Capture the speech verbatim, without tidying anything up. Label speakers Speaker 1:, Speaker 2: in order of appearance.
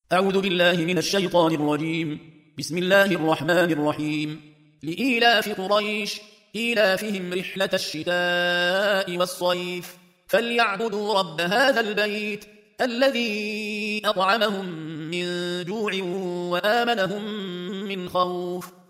Speaker 1: أعوذ بالله من الشيطان الرجيم. بسم الله الرحمن الرحيم. لإيلاف قريش إيلافهم رحلة الشتاء والصيف فليعبدوا رب هذا البيت الذي أطعمهم من جوع وآمنهم من خوف.